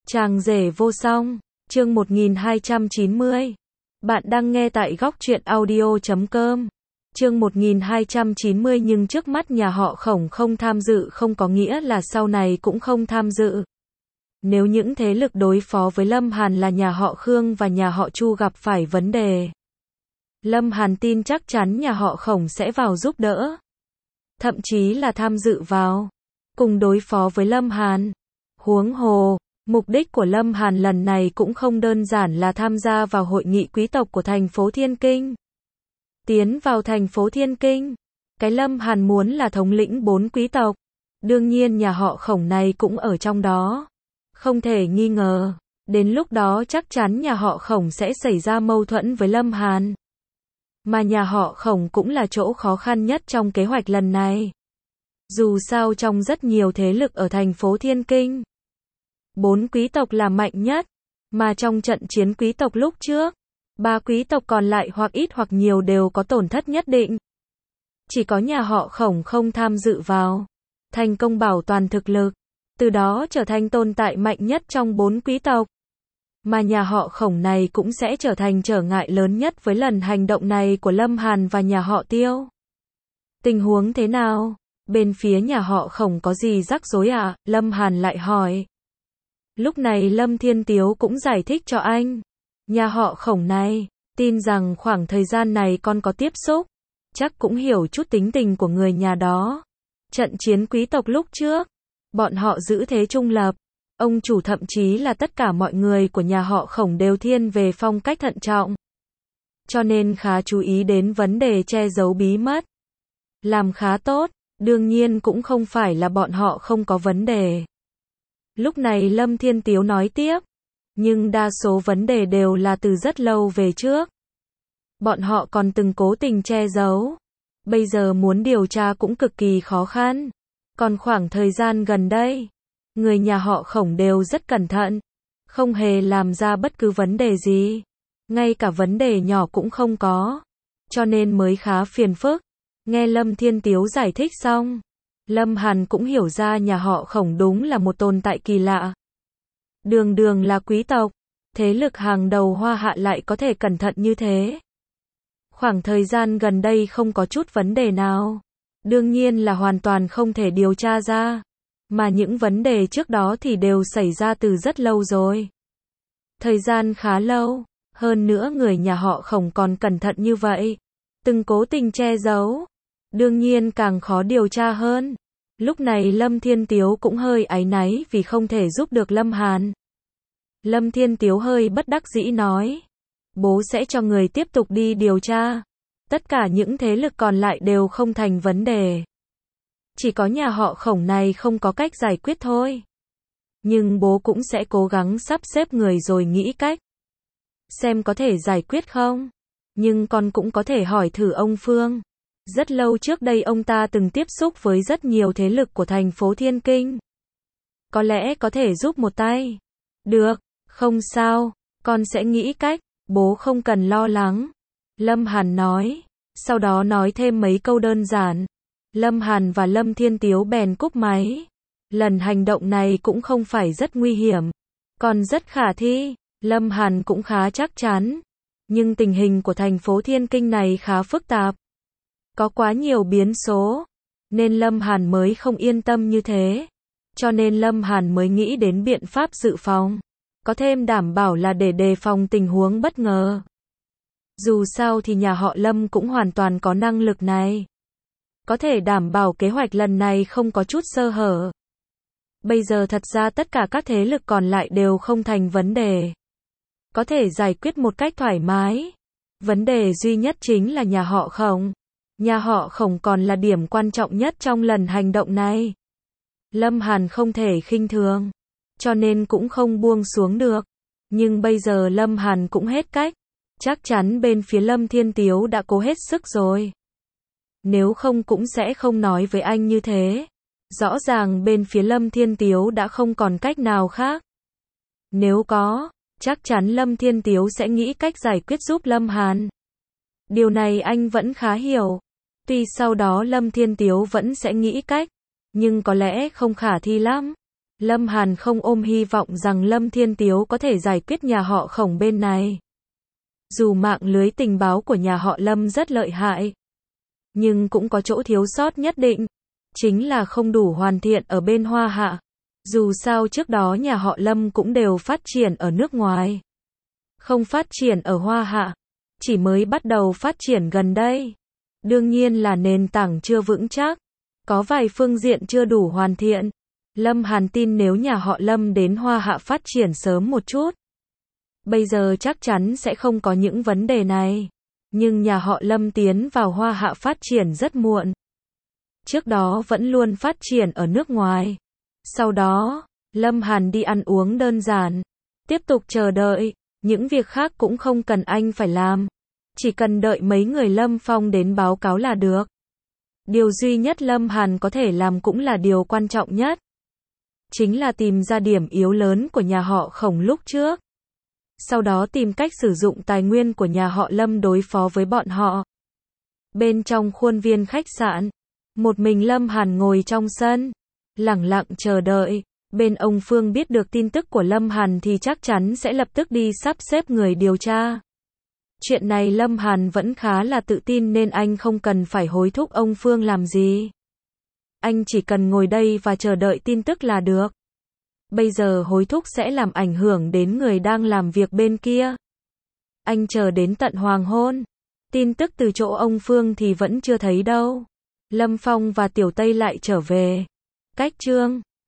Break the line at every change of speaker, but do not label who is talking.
Chàng rể vô song, chương 1290. Bạn đang nghe tại góc truyện audio.com. Chương 1290. Nhưng trước mắt nhà họ Khổng không tham dự không có nghĩa là sau này cũng không tham dự. Nếu những thế lực đối phó với Lâm Hàn là nhà họ Khương và nhà họ Chu gặp phải vấn đề, Lâm Hàn tin chắc chắn nhà họ Khổng sẽ vào giúp đỡ. Thậm chí là tham dự vào, cùng đối phó với Lâm Hàn. Huống hồ, mục đích của Lâm Hàn lần này cũng không đơn giản là tham gia vào hội nghị quý tộc của thành phố Thiên Kinh. Tiến vào thành phố Thiên Kinh, cái Lâm Hàn muốn là thống lĩnh 4 quý tộc. Đương nhiên nhà họ Khổng này cũng ở trong đó. Không thể nghi ngờ, đến lúc đó chắc chắn nhà họ Khổng sẽ xảy ra mâu thuẫn với Lâm Hàn. Mà nhà họ Khổng cũng là chỗ khó khăn nhất trong kế hoạch lần này. Dù sao trong rất nhiều thế lực ở thành phố Thiên Kinh, 4 quý tộc là mạnh nhất, mà trong trận chiến quý tộc lúc trước, 3 quý tộc còn lại hoặc ít hoặc nhiều đều có tổn thất nhất định. Chỉ có nhà họ Khổng không tham dự vào, thành công bảo toàn thực lực, từ đó trở thành tồn tại mạnh nhất trong 4 quý tộc. Mà nhà họ Khổng này cũng sẽ trở thành trở ngại lớn nhất với lần hành động này của Lâm Hàn và nhà họ Tiêu. Tình huống thế nào? Bên phía nhà họ Khổng có gì rắc rối à? Lâm Hàn lại hỏi. Lúc này Lâm Thiên Tiếu cũng giải thích cho anh. Nhà họ Khổng này, tin rằng khoảng thời gian này con có tiếp xúc, chắc cũng hiểu chút tính tình của người nhà đó. Trận chiến quý tộc lúc trước, bọn họ giữ thế trung lập. Ông chủ thậm chí là tất cả mọi người của nhà họ Khổng đều thiên về phong cách thận trọng. Cho nên khá chú ý đến vấn đề che giấu bí mật. Làm khá tốt, đương nhiên cũng không phải là bọn họ không có vấn đề. Lúc này Lâm Thiên Tiếu nói tiếp, nhưng đa số vấn đề đều là từ rất lâu về trước. Bọn họ còn từng cố tình che giấu. Bây giờ muốn điều tra cũng cực kỳ khó khăn. Còn khoảng thời gian gần đây, người nhà họ Khổng đều rất cẩn thận, không hề làm ra bất cứ vấn đề gì. Ngay cả vấn đề nhỏ cũng không có. Cho nên mới khá phiền phức. Nghe Lâm Thiên Tiếu giải thích xong, Lâm Hàn cũng hiểu ra nhà họ Khổng đúng là một tồn tại kỳ lạ. Đường đường là quý tộc, thế lực hàng đầu Hoa Hạ lại có thể cẩn thận như thế. Khoảng thời gian gần đây không có chút vấn đề nào. Đương nhiên là hoàn toàn không thể điều tra ra. Mà những vấn đề trước đó thì đều xảy ra từ rất lâu rồi. Thời gian khá lâu, hơn nữa người nhà họ Khổng còn cẩn thận như vậy, từng cố tình che giấu, đương nhiên càng khó điều tra hơn. Lúc này Lâm Thiên Tiếu cũng hơi áy náy vì không thể giúp được Lâm Hàn. Lâm Thiên Tiếu hơi bất đắc dĩ nói, bố sẽ cho người tiếp tục đi điều tra. Tất cả những thế lực còn lại đều không thành vấn đề. Chỉ có nhà họ Khổng này không có cách giải quyết thôi. Nhưng bố cũng sẽ cố gắng sắp xếp người rồi nghĩ cách. Xem có thể giải quyết không. Nhưng con cũng có thể hỏi thử ông Phương. Rất lâu trước đây ông ta từng tiếp xúc với rất nhiều thế lực của thành phố Thiên Kinh. Có lẽ có thể giúp một tay. Được, không sao, con sẽ nghĩ cách, bố không cần lo lắng. Lâm Hàn nói, sau đó nói thêm mấy câu đơn giản. Lâm Hàn và Lâm Thiên Tiếu bèn cúp máy. Lần hành động này cũng không phải rất nguy hiểm, còn rất khả thi. Lâm Hàn cũng khá chắc chắn. Nhưng tình hình của thành phố Thiên Kinh này khá phức tạp. Có quá nhiều biến số, nên Lâm Hàn mới không yên tâm như thế. Cho nên Lâm Hàn mới nghĩ đến biện pháp dự phòng. Có thêm đảm bảo là để đề phòng tình huống bất ngờ. Dù sao thì nhà họ Lâm cũng hoàn toàn có năng lực này. Có thể đảm bảo kế hoạch lần này không có chút sơ hở. Bây giờ thật ra tất cả các thế lực còn lại đều không thành vấn đề. Có thể giải quyết một cách thoải mái. Vấn đề duy nhất chính là nhà họ Khổng. Nhà họ Khổng còn là điểm quan trọng nhất trong lần hành động này. Lâm Hàn không thể khinh thường, cho nên cũng không buông xuống được. Nhưng bây giờ Lâm Hàn cũng hết cách. Chắc chắn bên phía Lâm Thiên Tiếu đã cố hết sức rồi. Nếu không cũng sẽ không nói với anh như thế. Rõ ràng bên phía Lâm Thiên Tiếu đã không còn cách nào khác. Nếu có, chắc chắn Lâm Thiên Tiếu sẽ nghĩ cách giải quyết giúp Lâm Hàn. Điều này anh vẫn khá hiểu. Tuy sau đó Lâm Thiên Tiếu vẫn sẽ nghĩ cách, nhưng có lẽ không khả thi lắm. Lâm Hàn không ôm hy vọng rằng Lâm Thiên Tiếu có thể giải quyết nhà họ Khổng bên này. Dù mạng lưới tình báo của nhà họ Lâm rất lợi hại, nhưng cũng có chỗ thiếu sót nhất định, chính là không đủ hoàn thiện ở bên Hoa Hạ. Dù sao trước đó nhà họ Lâm cũng đều phát triển ở nước ngoài, không phát triển ở Hoa Hạ, chỉ mới bắt đầu phát triển gần đây. Đương nhiên là nền tảng chưa vững chắc, có vài phương diện chưa đủ hoàn thiện. Lâm Hàn tin nếu nhà họ Lâm đến Hoa Hạ phát triển sớm một chút, bây giờ chắc chắn sẽ không có những vấn đề này. Nhưng nhà họ Lâm tiến vào Hoa Hạ phát triển rất muộn. Trước đó vẫn luôn phát triển ở nước ngoài. Sau đó, Lâm Hàn đi ăn uống đơn giản, tiếp tục chờ đợi, những việc khác cũng không cần anh phải làm. Chỉ cần đợi mấy người Lâm Phong đến báo cáo là được. Điều duy nhất Lâm Hàn có thể làm cũng là điều quan trọng nhất, chính là tìm ra điểm yếu lớn của nhà họ Khổng lúc trước. Sau đó tìm cách sử dụng tài nguyên của nhà họ Lâm đối phó với bọn họ. Bên trong khuôn viên khách sạn, một mình Lâm Hàn ngồi trong sân, lẳng lặng chờ đợi. Bên ông Phương biết được tin tức của Lâm Hàn thì chắc chắn sẽ lập tức đi sắp xếp người điều tra. Chuyện này Lâm Hàn vẫn khá là tự tin nên anh không cần phải hối thúc ông Phương làm gì. Anh chỉ cần ngồi đây và chờ đợi tin tức là được. Bây giờ hối thúc sẽ làm ảnh hưởng đến người đang làm việc bên kia. Anh chờ đến tận hoàng hôn. Tin tức từ chỗ ông Phương thì vẫn chưa thấy đâu. Lâm Phong và Tiểu Tây lại trở về. Cách chương